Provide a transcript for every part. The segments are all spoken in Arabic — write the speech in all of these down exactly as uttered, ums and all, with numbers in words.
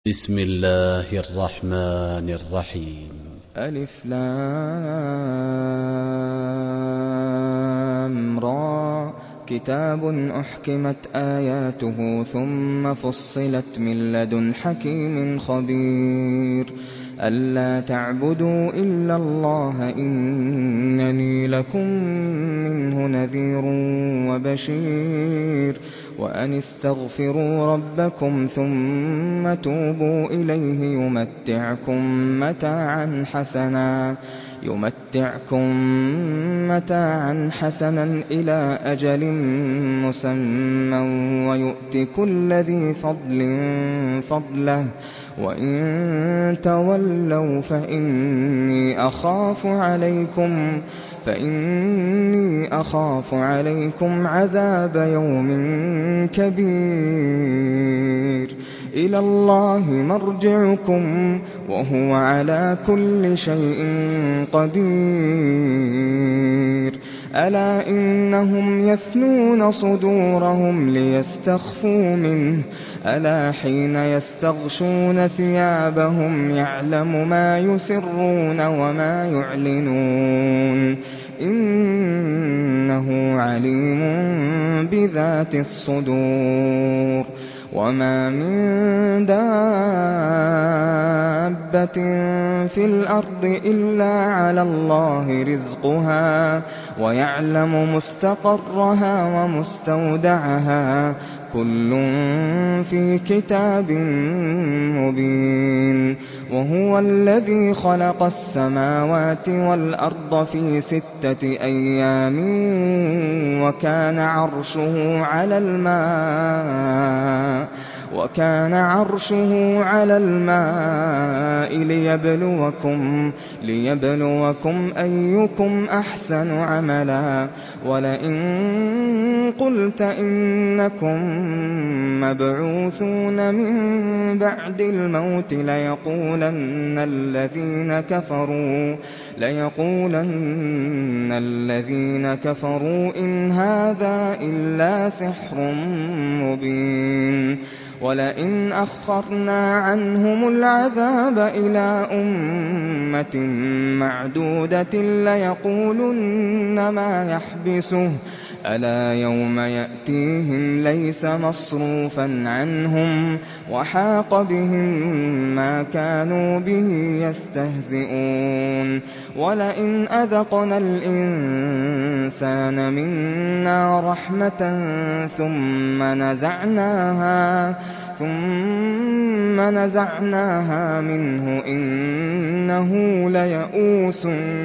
بسم الله الرحمن الرحيم. ألف لام را كتاب أحكمت آياته ثم فصلت من لدن حكيم خبير ألا تعبدوا إلا الله إنني لكم منه نذير وبشير وأن استغفروا ربكم ثم توبوا إليه يمتعكم متاعا حسنا يمتعكم متاعا حسنا إلى أجل مسمى ويؤت كل ذي فضل فضله وإن تولوا فإني أخاف عليكم فإني أخاف عليكم عذاب يوم كبير إلى الله مرجعكم وهو على كل شيء قدير ألا إنهم يثنون صدورهم ليستخفوا منه ألا حين يستغشون ثيابهم يعلم ما يسرون وما يعلنون إنه عليم بذات الصدور وما من دابة في الأرض إلا على الله رزقها ويعلم مستقرها ومستودعها كل في كتاب مبين وهو الذي خلق السماوات والأرض في ستة أيام وكان عرشه على الماء وكان عرشه على الماء ليبلوكم ليبلوكم أيكم أحسن عملا ولئن قلت إنكم مبعوثون من بعد الموت ليقولن الذين كفروا ليقولن الذين كفروا إن هذا إلا سحر مبين ولئن أخرنا عنهم العذاب إلى أمة معدودة ليقولن ما يحبسه ألا يوم يأتيهم ليس مصروفا عنهم وحاق بهم ما كانوا به يستهزئون ولئن أذقنا الإنسان منا رحمة ثم نزعناها ثم نزعناها منه إنه ليئوس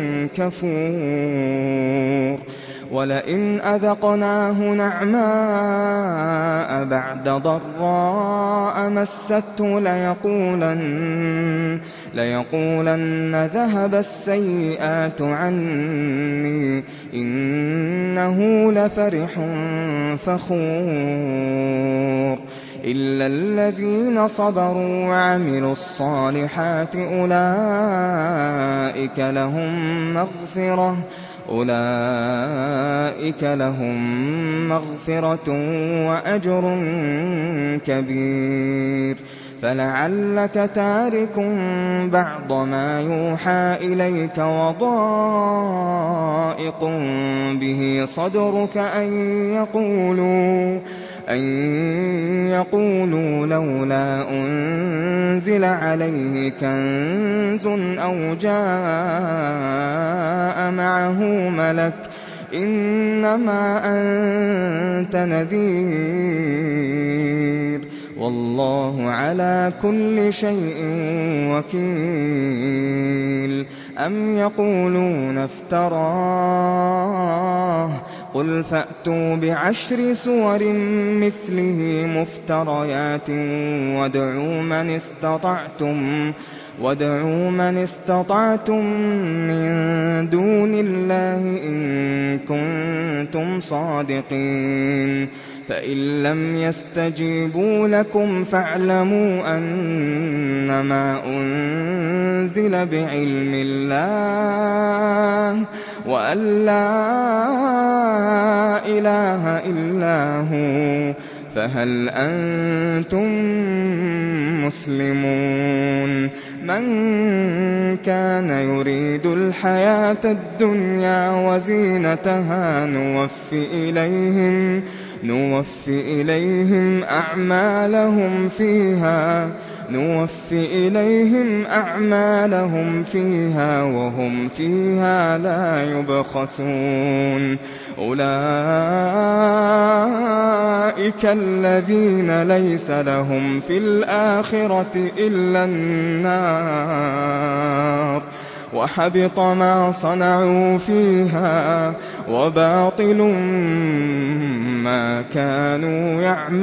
كفور ولئن أذقناه نعماء بعد ضراء مسته ليقولن ليقولن ذهب السيئات عني إنه لفرح فخور إلا الذين صبروا وعملوا الصالحات أولئك لهم مغفرة أولئك لهم مغفرة وأجر كبير فلعلك تارك بعض ما يوحى إليك وضائق به صدرك أن يقولوا أن يقولوا لولا أنزل عليه كنز أو جاء معه ملك إنما أنت نذير والله على كل شيء وكيل أم يقولون افتراه قل فأتوا بعشر سور مثله مفتريات وادعوا من استطعتم وادعوا من استطعتم من دون الله إن كنتم صادقين فإن لم يستجيبوا لكم فاعلموا أنما أنزل بعلم الله وأن لا إله إلا هو فهل أنتم مسلمون من كان يريد الحياة الدنيا وزينتها نوفي إليهم نوفي إليهم أعمالهم فيها نوفي إليهم أعمالهم فيها وهم فيها لا يبخسون أولئك الذين ليس لهم في الآخرة إلا النار وحبط ما صنعوا فيها وباطل ما كانوا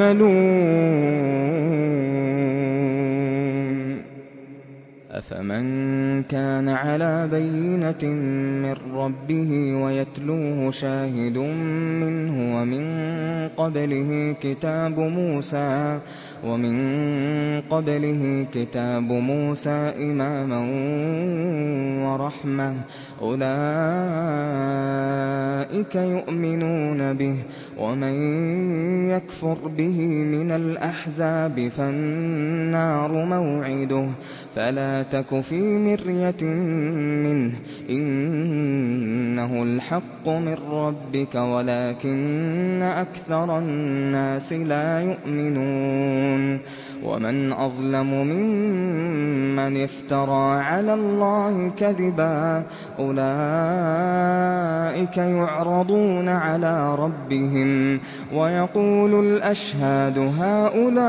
يعملون أفمن كان على بينة من ربه ويتلوه شاهد منه ومن قبله كتاب موسى ومن قبله كتاب موسى إماما ورحمة أولئك يؤمنون به ومن يكفر به من الأحزاب فالنار موعده فلا تك في مرية منه إنه الحق من ربك ولكن أكثر الناس لا يؤمنون ومن أظلم ممن افترى على الله كذبا أولئك يعرضون على ربهم ويقول الأشهاد هؤلاء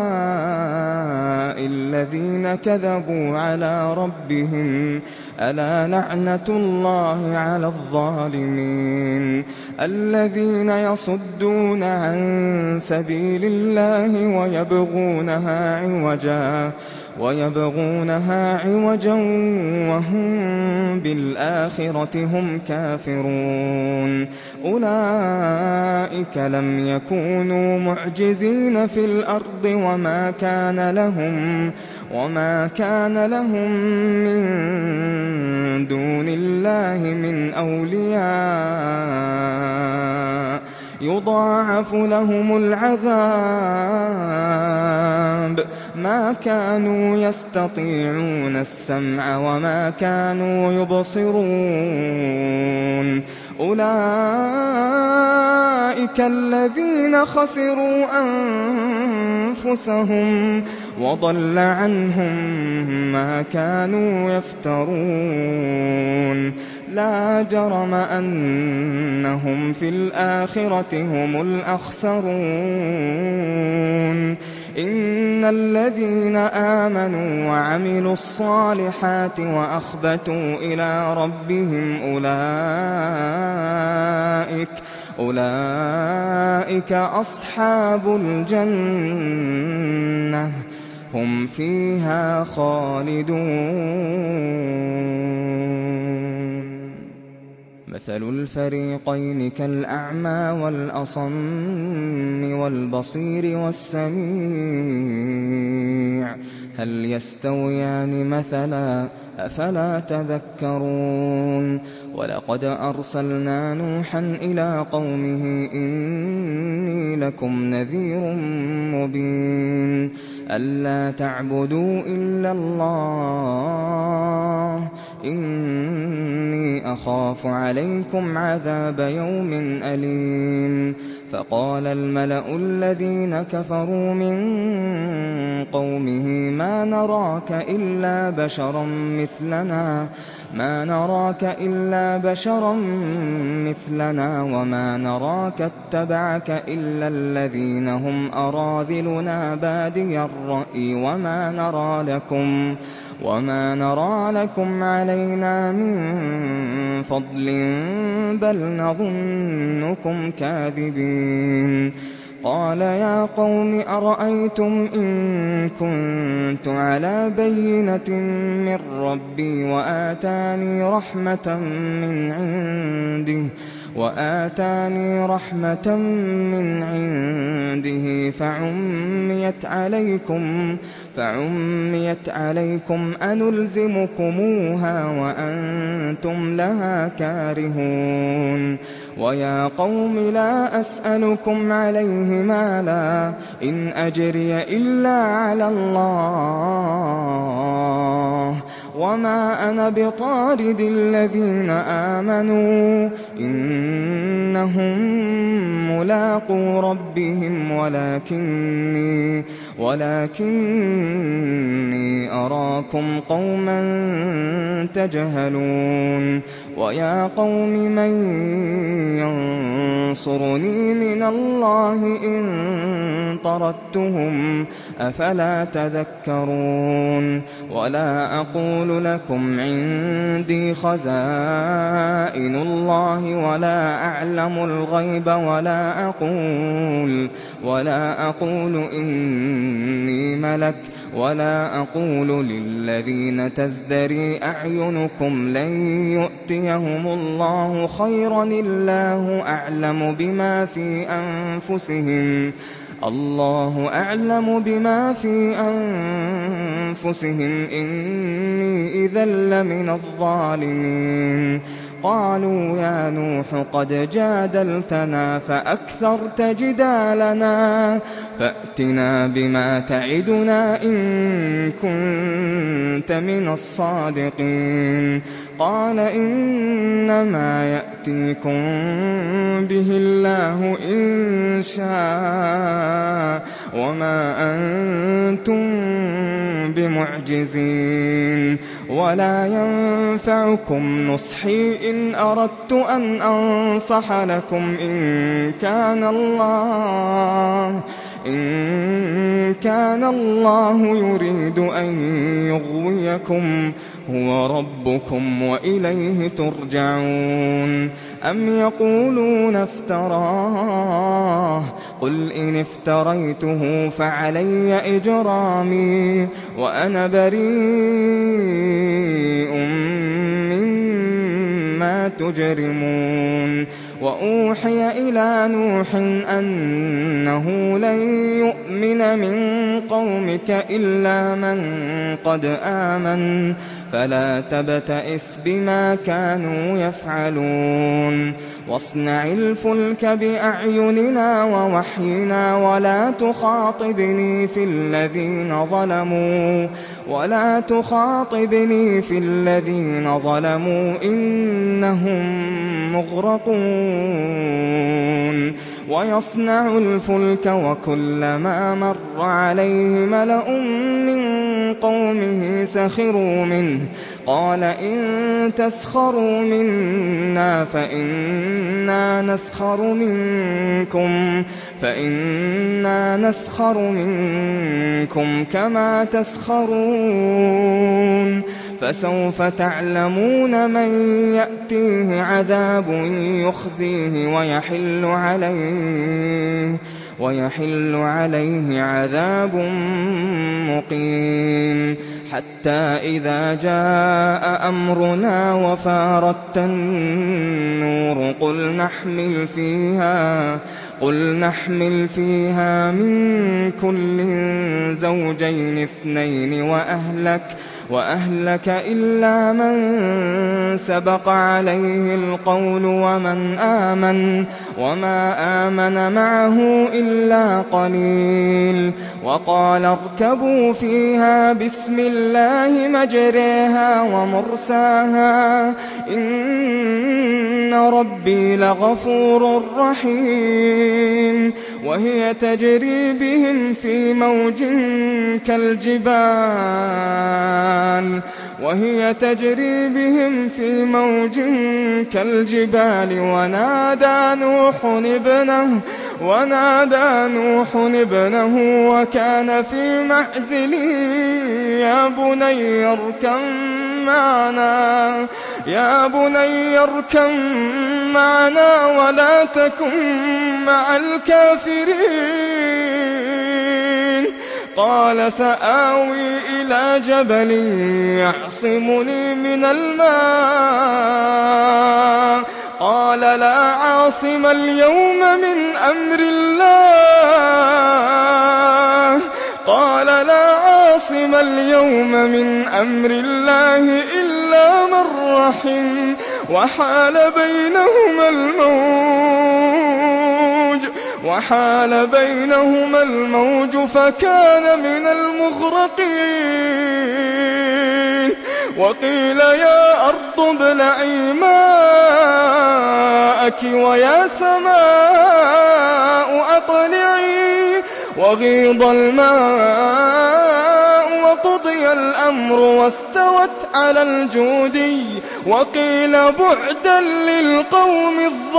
الذين كذبوا على ربهم ألا لعنة الله على الظالمين الذين يصدون عن سبيل الله ويبغونها عوجا ويبغونها عوجا وهم بالآخرة هم كافرون أولئك لم يكونوا معجزين في الأرض وما كان لهم وما كان لهم من دون الله من أولياء يضاعف لهم العذاب ما كانوا يستطيعون السمع وما كانوا يبصرون أولئك الذين خسروا أنفسهم وضل عنهم ما كانوا يفترون لا جرم أنهم في الآخرة هم الأخسرون إن الذين آمنوا وعملوا الصالحات وأخبتوا إلى ربهم أولئك أولئك أصحاب الجنة هم فيها خالدون مثل الفريقين كالأعمى والأصم والبصير والسميع هل يستويان مثلا أفلا تذكرون ولقد أرسلنا نوحا إلى قومه إني لكم نذير مبين ألا تعبدوا إلا الله إني أخاف عليكم عذاب يوم أليم فقال الملأ الذين كفروا من قومه ما نراك إلا بشرا مثلنا ما نراك إلا بشرا مثلنا وما نراك اتبعك إلا الذين هم أراذلنا بادي الرأي وما نرى لكم وما نرى لكم علينا من فضل بل نظنكم كاذبين قال يا قوم أرأيتم إن كنت على بينة من ربي وآتاني رحمة من عنده وآتاني رحمة من عنده فعميت عليكم فعميت عليكم أنلزمكموها وأنتم لها كارهون ويا قوم لا أسألكم عليه مالا إن أجري إلا على الله وما أنا بطارد الذين آمنوا إنهم ملاقو ربهم ولكني ولكني أراكم قوما تجهلون ويا قوم من ينصرني من الله إن طردتهم أفلا تذكرون ولا أقول لكم عندي خزائن الله ولا أعلم الغيب ولا أقول ولا أقول إني ملك ولا أقول للذين تزدري أعينكم لن يؤتيهم الله خيرا الله أعلم بما في أنفسهم الله أعلم بما في أنفسهم إني إذا لمن الظالمين قالوا يا نوح قد جادلتنا فأكثرت جدالنا فأتنا بما تعدنا إن كنت من الصادقين قال إنما يأتيكم به الله إن شاء وما أنتم بمعجزين ولا ينفعكم نصحي إن أردت أن أنصح لكم إن كان الله إن كان الله يريد أن يغويكم هو ربكم وإليه ترجعون أم يقولون افتراه قل إن افتريته فعلي إجرامي وأنا بريء مما تجرمون وأوحي إلى نوح أنه لن يؤمن من قومك إلا من قد آمن فلا تبتئس بما كانوا يفعلون واصنع الفلك بأعيننا ووحينا ولا تخاطبني في الذين ظلموا ولا تخاطبني في الذين ظلموا إنهم مغرقون ويصنع الفلك وكلما مر عليه ملأ من قومه سخروا منه قال إن تسخروا منا فإنا نسخر منكم فإنا نسخر منكم كما تسخرون فسوف تعلمون من يأتيه عذاب يخزيه ويحل عليه ويحل عليه عذاب مقيم حتى إذا جاء أمرنا وفارت النور قل نحمل فيها قل نحمل فيها من كل زوجين اثنين وأهلك وأهلك إلا من سبق عليه القول ومن آمن وما آمن معه إلا قليل وقال اركبوا فيها بسم الله مجريها ومرساها إن ربي لغفور رحيم وهي تجري بهم في موج كالجبال وهي تجري بهم في موج كالجبال ونادى نوح ابنه ونادى نوح ابنه وكان في معزل يا بني اركب معنا يا بني اركب معنا ولا تكن مع الكافرين قال سآوي إلى جبل يعصمني من الماء قال لا عاصم اليوم من أمر الله قال لا عاصم اليوم من أمر الله إلا إلا من رحم وحال بينهما الموج وحال بينهما الموج فكان من المغرقين وقيل يا أرض ابلعي ماءك ويا سماء أقلعي وغيض الماء وقضي الأمر واستوت على الجودي وقيل بعدا للقوم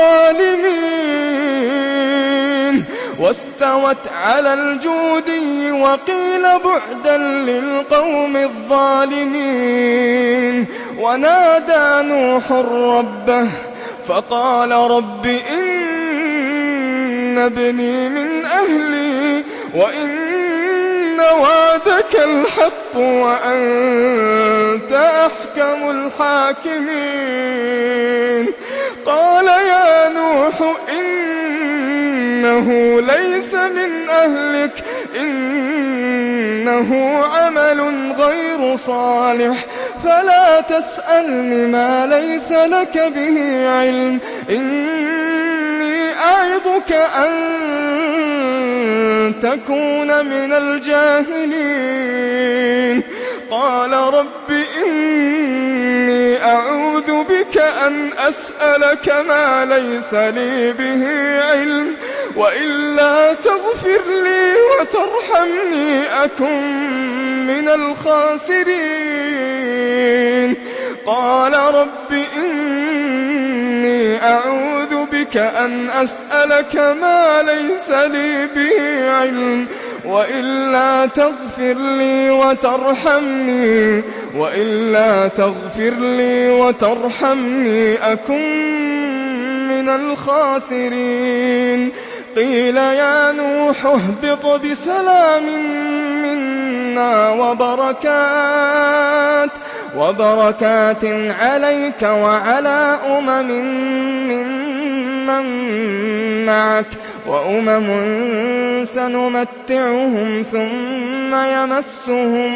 الظالمين واستوت على الجودي وقيل بعدا للقوم الظالمين ونادى نوح ربه فقال رب إن ابني من أهلي وإن وعدك الحق وأنت أحكم الحاكمين قال يا نوح إنه ليس من أهلك إنه عمل غير صالح فلا تسألني ما ليس لك به علم إني أعظك أن تكون من الجاهلين قال رب إني أعوذ بك أن أسألك ما ليس لي به علم وإلا تغفر لي وترحمني أكن من الخاسرين قال رب إني أعوذ بك أن أسألك ما ليس لي به علم وإلا تغفر لي وترحمني وإلا تغفر لي وترحمني أكن من الخاسرين قيل يا نوح اهبط بسلام منا وبركات وبركات عليك وعلى أمم ممن معك وأمم سنمتعهم ثم يمسهم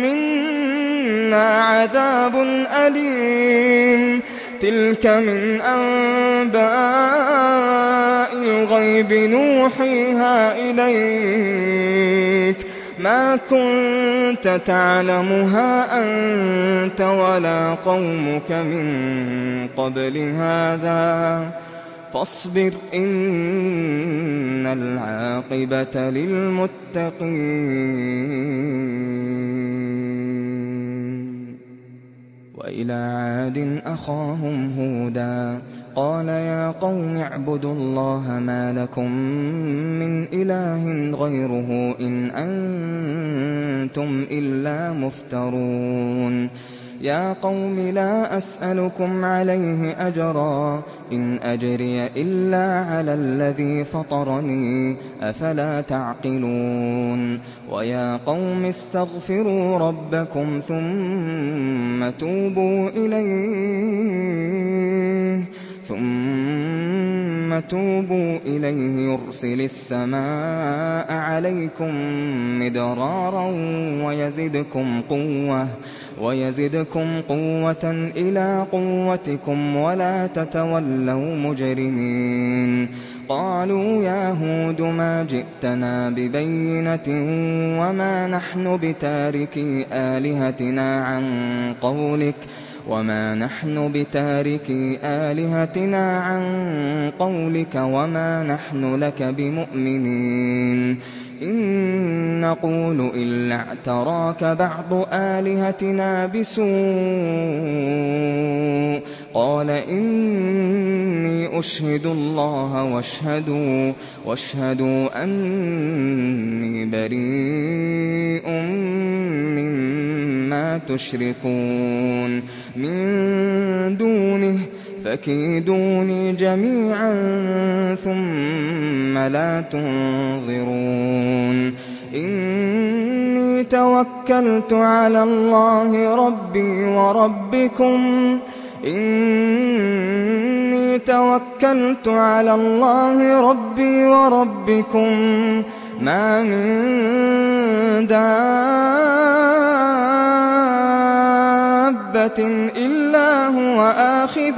منا عذاب أليم تلك من أنباء الغيب نوحيها إليك ما كنت تعلمها أنت ولا قومك من قبل هذا فاصبر إن العاقبة للمتقين وإلى عاد أخاهم هودا قال يا قوم اعبدوا الله ما لكم من إله غيره إن أنتم إلا مفترون يا قوم لا أسألكم عليه أجرا إن أجري إلا على الذي فطرني أفلا تعقلون ويا قوم استغفروا ربكم ثم توبوا إليه ثم توبوا إليه يرسل السماء عليكم مدرارا ويزدكم قوة ويزدكم قوة إلى قوتكم ولا تتولوا مجرمين قالوا يا هود ما جئتنا ببينة وما نحن بتاركي آلهتنا عن قولك وما نحن بتاركي آلهتنا عن قولك وما نحن لك بمؤمنين إن نقول إلا اعتراك بعض آلهتنا بسوء قال إني أشهد الله واشهدوا, واشهدوا أني بريء مما تشركون من دونه فكيدوني جميعا ثم لا تنظرون إني توكلت على الله ربي وربكم إني توكلت على الله ربي وربكم ما من دابة دابة إلا هو آخذ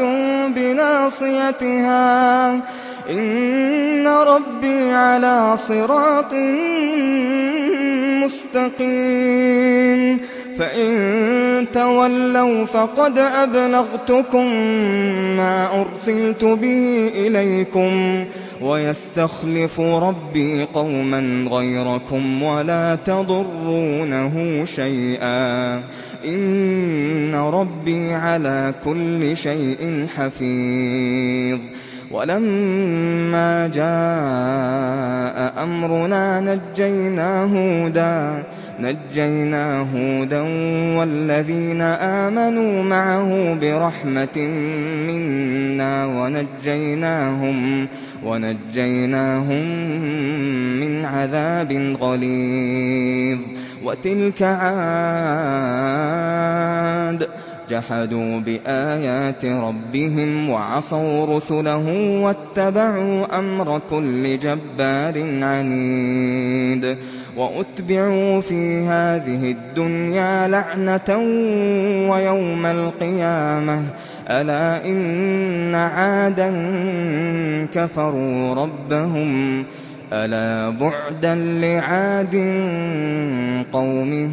بناصيتها إن ربي على صراط مستقيم فإن تولوا فقد أبلغتكم ما أرسلت به إليكم ويستخلف ربي قوما غيركم ولا تضرونه شيئا إن ربي على كل شيء حفيظ. ولما جاء أمرنا نجينا هودا نجينا هودا والذين آمنوا معه برحمة منا ونجيناهم ونجيناهم من عذاب غليظ. وتلك عاد جحدوا بآيات ربهم وعصوا رسله واتبعوا أمر كل جبار عنيد. وأتبعوا في هذه الدنيا لعنة ويوم القيامة ألا إن عادا كفروا ربهم ألا بعدا لعاد قوم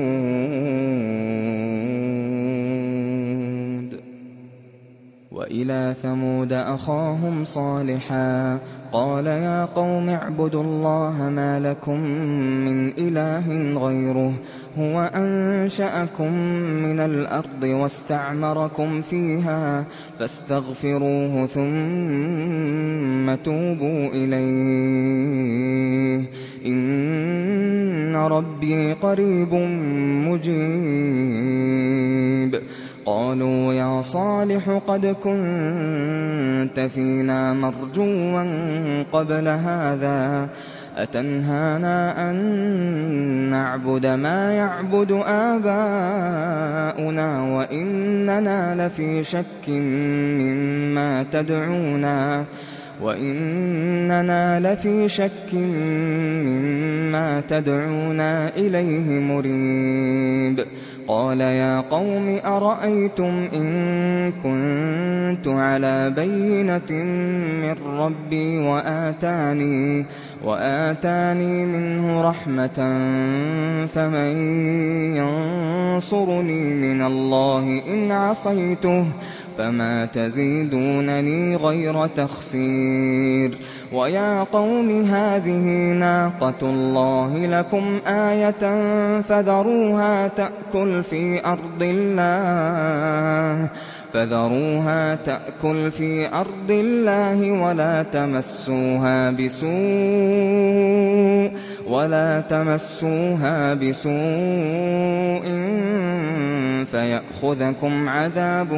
هود. وإلى ثمود أخاهم صالحا قال يا قوم اعبدوا الله ما لكم من إله غيره هو أنشأكم من الأرض واستعمركم فيها فاستغفروه ثم توبوا إليه إن ربي قريب مجيب. قالوا يا صالح قد كنت فينا مرجوا قبل هذا أتنهانا أن نعبد ما يعبد آباؤنا وإننا لفي شك مما تدعونا وإننا لفي شك مما تدعونا إليه مريب. قال يا قوم أرأيتم إن كنت على بينة من ربي وآتاني وآتاني منه رحمة فمن ينصرني من الله إن عصيته فما تزيدونني غير تخسير. ويا قوم هذه ناقة الله لكم آية فذروها تأكل في أرض الله فذروها تأكل في أرض الله ولا تمسوها بسوء ولا تمسوها بسوء فيأخذكم عذاب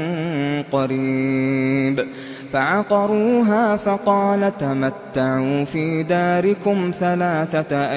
قريب. فعقروها فقال تمتعوا في داركم ثلاثة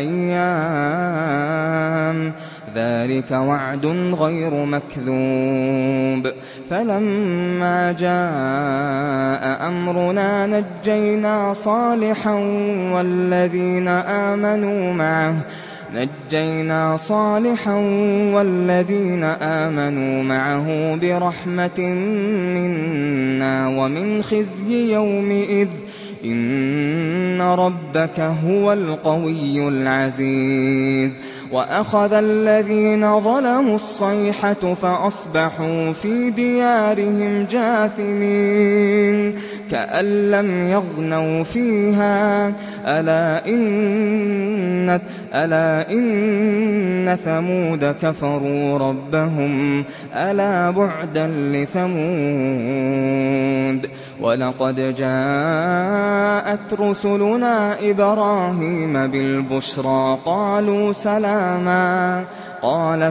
أيام ذلك وعد غير مكذوب. فلما جاء أمرنا نجينا صالحا والذين آمنوا معه نجينا صالحا والذين آمنوا معه برحمة منا ومن خزي يومئذ إن ربك هو القوي العزيز. وأخذ الذين ظلموا الصيحة فأصبحوا في ديارهم جاثمين كأن لم يغنوا فيها ألا إن ألا إن ثمود كفروا ربهم ألا بعدا لثمود. ولقد جاءت رسلنا إبراهيم بالبشرى قالوا سلاما قال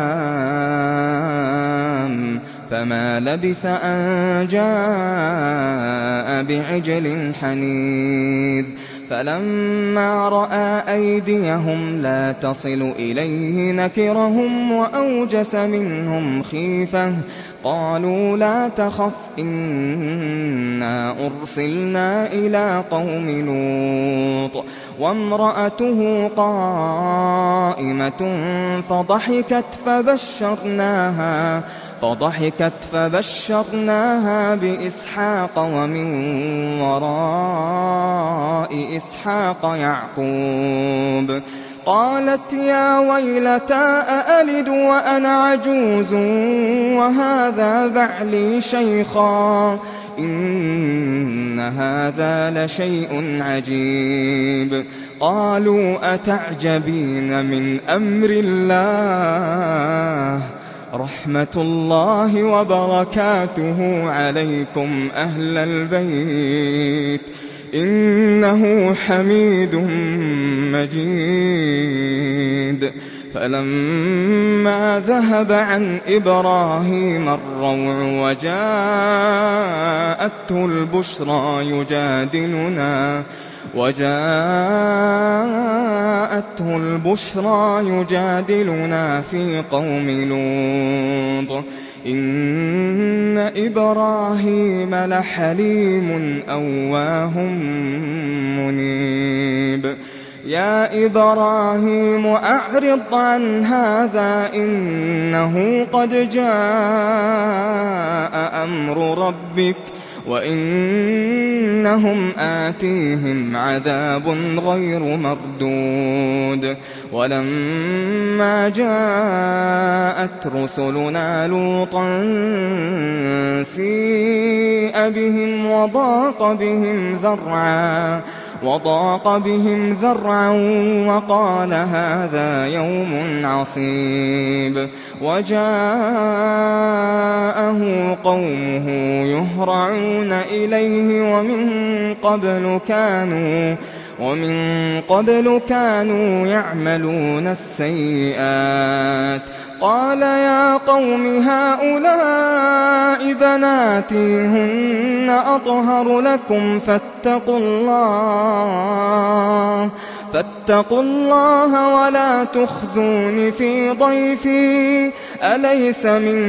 سلام فما لبث أن جاء بعجل حنيذ. فلما رأى أيديهم لا تصل إليه نكرهم وأوجس منهم خيفة قالوا لا تخف إنا أرسلنا إلى قوم لوط وامرأته قائمة فضحكت فبشرناها فضحكت فبشرناها بإسحاق ومن وراء إسحاق يعقوب قالت يا ويلتى أألد وأنا عجوز وهذا بعلي شيخا إن هذا لشيء عجيب قالوا أتعجبين من أمر الله رحمة الله وبركاته عليكم أهل البيت إنه حميد مجيد فلما ذهب عن إبراهيم الروع وجاءته البشرى يجادلنا وجاءته البشرى يجادلنا في قوم لوط إن إبراهيم لحليم أواه منيب يا إبراهيم أعرض عن هذا إنه قد جاء أمر ربك وإنهم آتيهم عذاب غير مردود ولما جاءت رسلنا لوطا سيء بهم وضاق بهم ذرعا وضاق بهم ذرعا وقال هذا يوم عصيب وجاءه قومه يهرعون إليه ومن قبل كانوا ومن قبل كانوا يعملون السيئات قال يا قوم هؤلاء بناتي هن أطهر لكم فاتقوا الله فاتقوا الله ولا تخزون في ضيفي أليس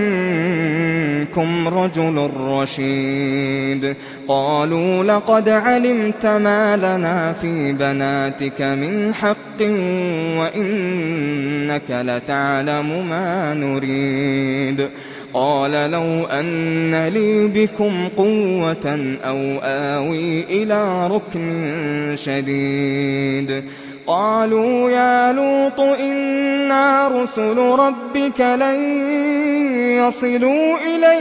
منكم رجل رشيد قالوا لقد علمت ما لنا في بناتك من حق وإنك لتعلم ما نريد قال لو أن لي بكم قوة أو آوي إلى ركن شديد قالوا يا لوط إنا رسل ربك لن يصلوا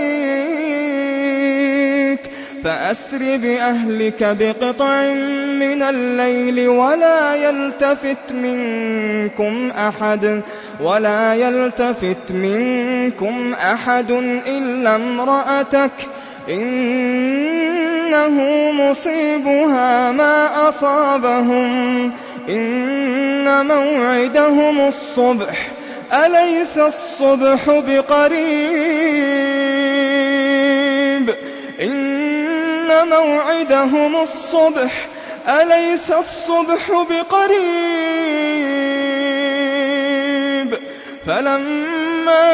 إليك فأسر بأهلك بقطع من الليل ولا يلتفت منكم أحد ولا يلتفت منكم أحد إلا امرأتك إنه مصيبها ما أصابهم إن موعدهم الصبح أليس الصبح بقريب إن موعدهم الصبح أليس الصبح بقريب فلما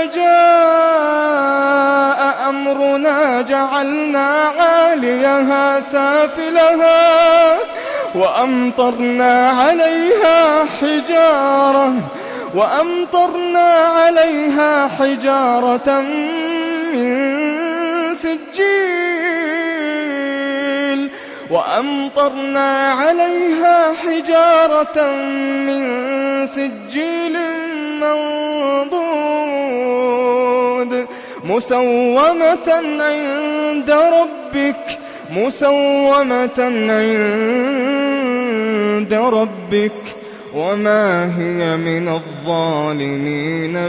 جاء أمرنا جعلنا عاليها سافلها وأمطرنا عليها حجارة وأمطرنا عليها حجارة من سجيل وأمطرنا عليها حجارة من سجيل منضود مسومة عند ربك مسومة عند ربك وما هي من الظالمين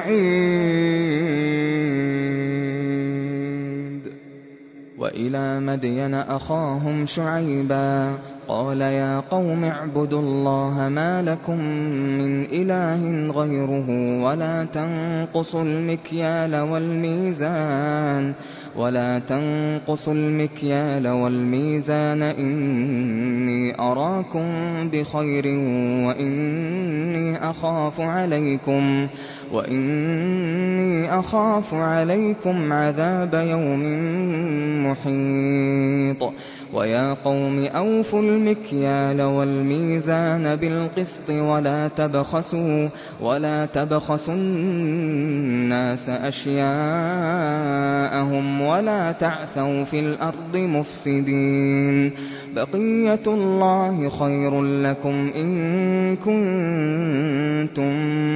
ببعيد وإلى مدين أخاهم شعيبا قال يا قوم اعبدوا الله ما لكم من إله غيره ولا تنقصوا المكيال والميزان ولا تنقصوا المكيال والميزان إني أراكم بخير وإني أخاف عليكم وإني إني أخاف عليكم عذاب يوم محيط ويا قوم أوفوا المكيال والميزان بالقسط ولا تبخسوا ولا تبخسوا الناس أشياءهم ولا تعثوا في الأرض مفسدين بقية الله خير لكم إن كنتم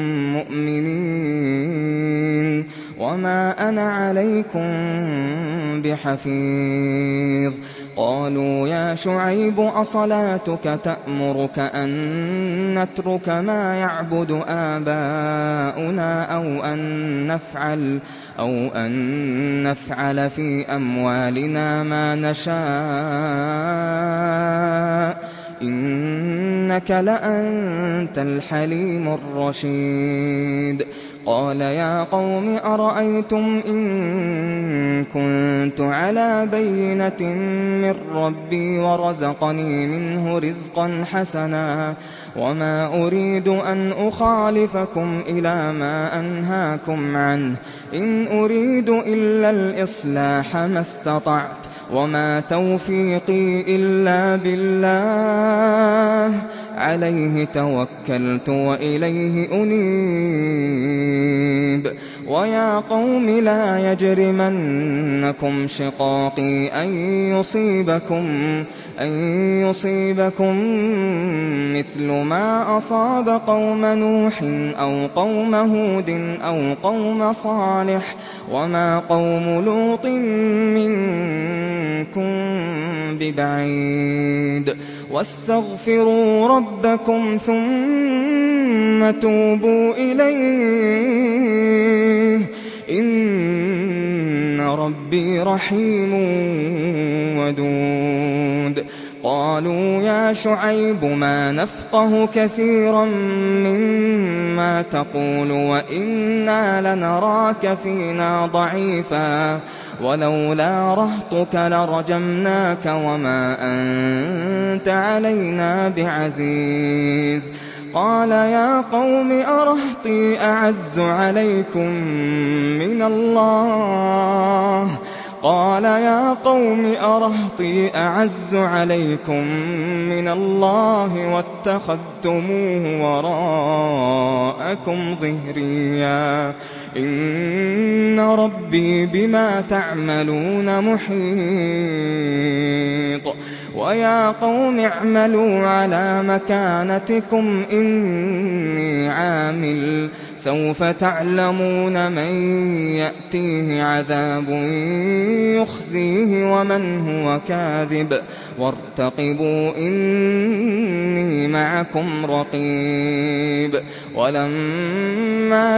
مؤمنين وما أنا عليكم بحفيظ قالوا يا شعيب أصلاتك تأمرك أن نترك ما يعبد آباؤنا أو أن نفعل أو أن نفعل في أموالنا ما نشاء إنك لأنت الحليم الرشيد قال يا قوم أرأيتم إن كنت على بينة من ربي ورزقني منه رزقا حسنا وما أريد أن أخالفكم إلى ما أنهاكم عنه إن أريد إلا الإصلاح ما استطعت وما توفيقي إلا بالله عليه توكلت وإليه أنيب ويا قوم لا يجرمنكم شقاقي أن يصيبكم أن يصيبكم مثل ما أصاب قوم نوح أو قوم هود أو قوم صالح وما قوم لوط منكم ببعيد واستغفروا ربكم ثم توبوا إليه إن ربي رحيم ودود قالوا يا شعيب ما نفقه كثيرا مما تقول وإنا لنراك فينا ضعيفا ولولا رهطك لرجمناك وما أنت علينا بعزيز قال يا قوم أرهطي أعز عليكم من الله قال يا قوم أرهطي أعز عليكم من الله واتخذتموه وراءكم ظهريا إن ربي بما تعملون محيط ويا قوم اعملوا على مكانتكم إني عامل سوف تعلمون من يأتيه عذاب يخزيه ومن هو كاذب وارتقبوا إني معكم رقيب ولما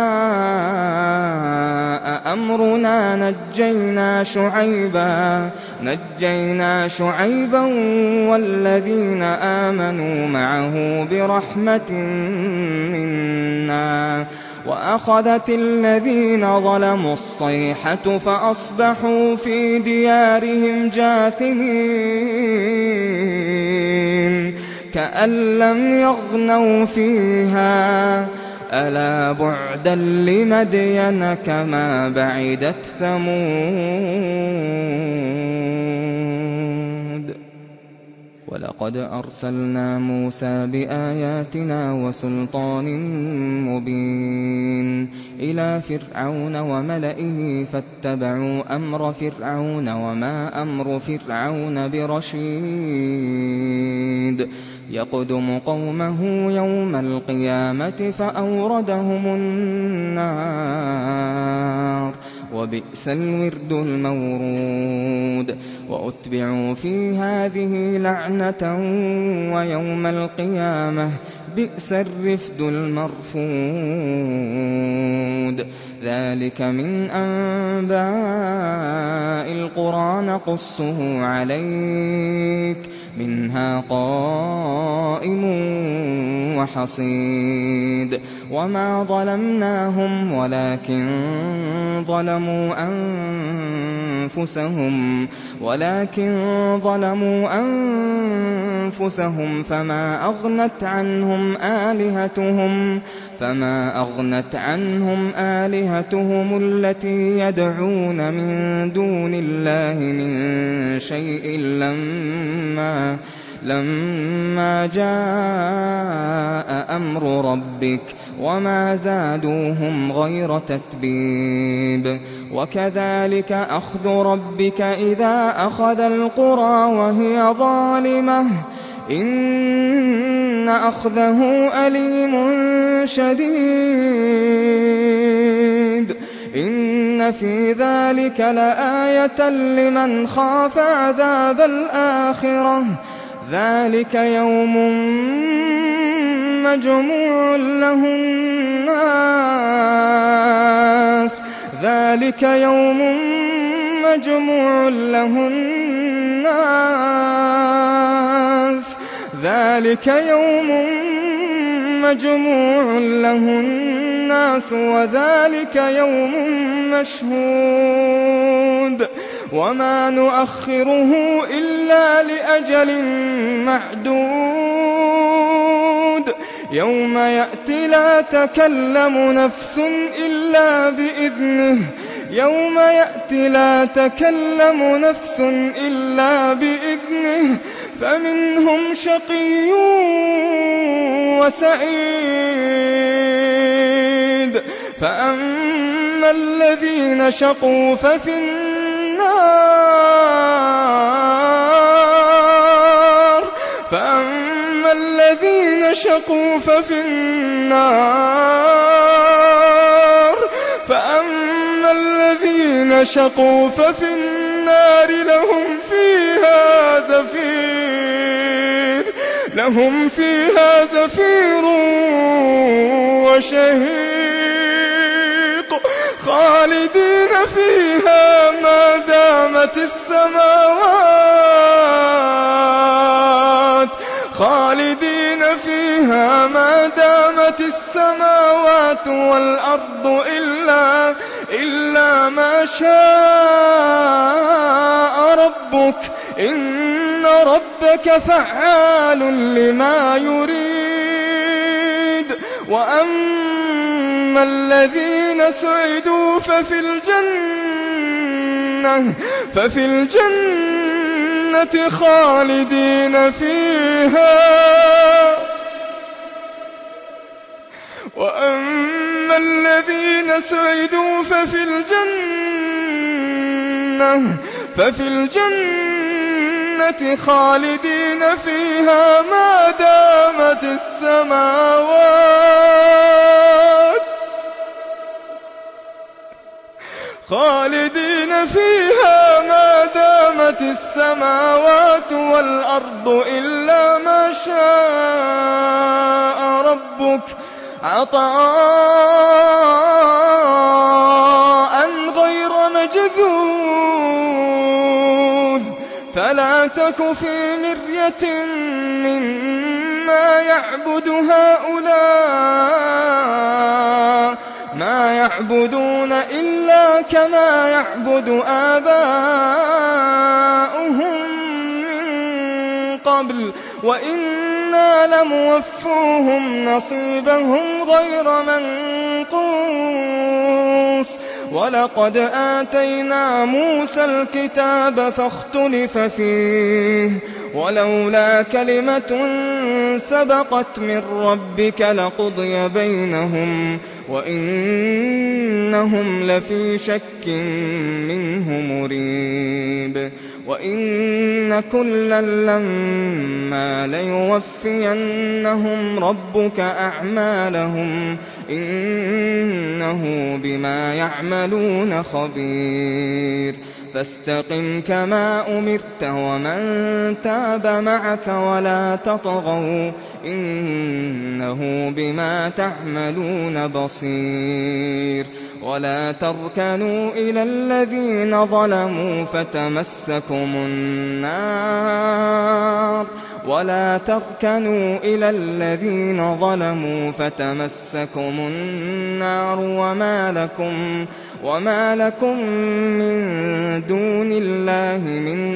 جاء أمرنا نجينا شعيبا نجينا شعيبا والذين آمنوا معه برحمة منا وأخذت الذين ظلموا الصيحة فأصبحوا في ديارهم جاثمين كأن لم يغنوا فيها ألا بعدا لمدين كما بعدت ثمود ولقد أرسلنا موسى بآياتنا وسلطان مبين إلى فرعون وملئه فاتبعوا أمر فرعون وما أمر فرعون برشيد يقدم قومه يوم القيامة فأوردهم النار وبئس الورد المورود وأتبعوا في هذه لعنة ويوم القيامة بئس الرفد المرفود ذلك من أنباء القرى نقصه عليك منها قائم وحصيد وما ظلمناهم ولكن ظلموا أنفسهم ولكن ظلموا أنفسهم فما أغنت عنهم آلهتهم فما أغنت عنهم آلهتهم التي يدعون من دون الله من شيء لما لما جاء أمر ربك وما زادوهم غير تتبيب وكذلك أخذ ربك إذا أخذ القرى وهي ظالمة إن أخذه أليم شديد إن في ذلك لآية لمن خاف عذاب الآخرة ذلك يوم مجموع له الناس ذلك يوم مجموع له الناس ذلك يوم مجموع له الناس وذلك يوم مشهود وما نؤخره إلا لأجل معدود يوم يأتي لا تكلم نفس إلا بإذنه يوم يأتي لا تكلم نفس إلا بإذنه فمنهم شقي وسعيد فأما الذين شقوا ففي النار فأما الذين شقوا ففي النار فأما الذين شقوا ففي النار لهم فيها زفير لهم فيها زفير وشهيق خالدين فيها ما دامت السماوات خالدين فيها ما دامت السماوات والأرض إلا إلا ما شاء ربك إن ربك فعال لما يريد وأما الذين سعدوا ففي الجنة ففي الجنة خالدين فيها وأما الذين سعدوا ففي الجنة ففي الجنة خالدين فيها ما دامت السماوات خالدين فيها ما دامت السماوات والأرض إلا ما شاء ربك عطاء غير مجذوذ فلا تك في مرية مما يعبد هؤلاء ما يعبدون إلا كما يعبد آباؤهم من قبل وإنا لموفوهم نصيبهم غير منقوص ولقد آتينا موسى الكتاب فاختلف فيه ولولا كلمة سبقت من ربك لقضي بينهم وإنهم لفي شك منه مريب وإن كلا لما ليوفينهم ربك أعمالهم إنه بما يعملون خبير فاستقم كما أمرت ومن تاب معك ولا تطغوا إنه بما تعملون بصير ولا تركنوا إلى الذين ظلموا فتمسكم النار ولا تركنوا إلى الذين ظلموا فتمسكم النار وما لكم وما لكم من دون الله من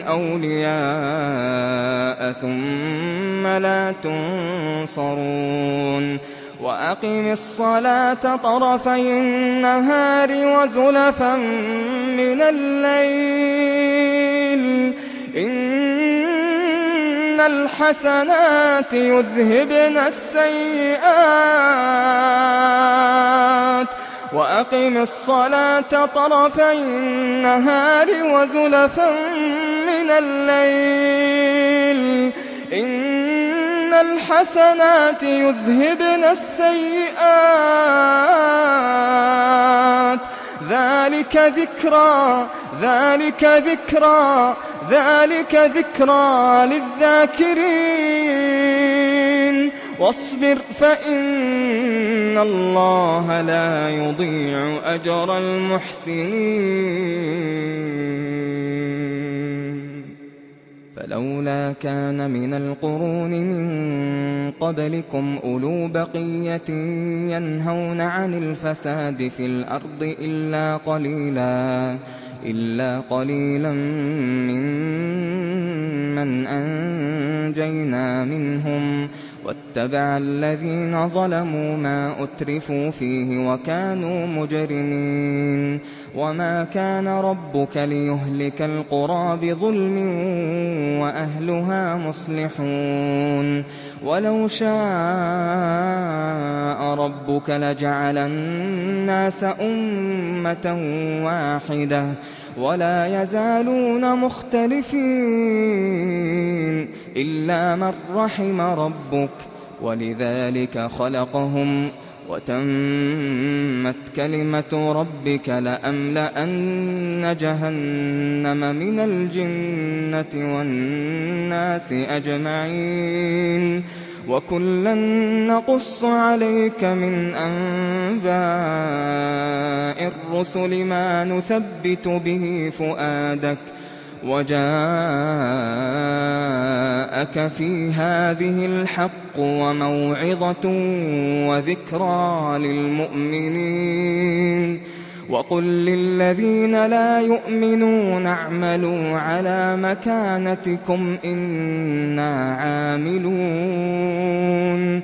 أولياء ثم لا تنصرون وأقم الصلاة طرفي النهار وزلفا من الليل إن الحسنات يذهبن السيئات وأقم الصلاة طرفي النهار وزلفا من الليل إن الحسنات يذهبن السيئات ذلك ذكرى ذلك ذكرى ذلك ذكرى للذاكرين واصبر فإن الله لا يضيع أجر المحسنين فلولا كان من القرون من قبلكم أولو بقية ينهون عن الفساد في الأرض إلا قليلا إلا قليلا ممن أنجينا منهم واتبع الذين ظلموا ما أترفوا فيه وكانوا مجرمين وما كان ربك ليهلك القرى بظلم وأهلها مصلحون ولو شاء ربك لجعل الناس أمة واحدة ولا يزالون مختلفين إلا من رحم ربك ولذلك خلقهم وتمت كلمة ربك لأملأن جهنم من الجنة والناس أجمعين وكلا نقص عليك من أنباء الرسل ما نثبت به فؤادك وجاءك في هذه الحق وموعظة وذكرى للمؤمنين وقل للذين لا يؤمنون اعملوا على مكانتكم إنا عاملون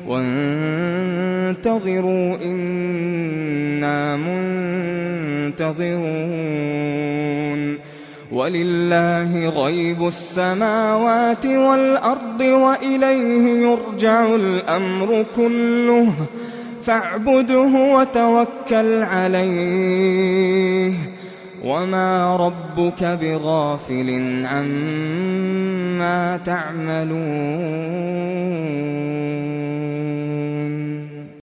وانتظروا إنا منتظرون ولله غيب السماوات والأرض وإليه يرجع الأمر كله فاعبده وتوكل عليه وما ربك بغافل عما تعملون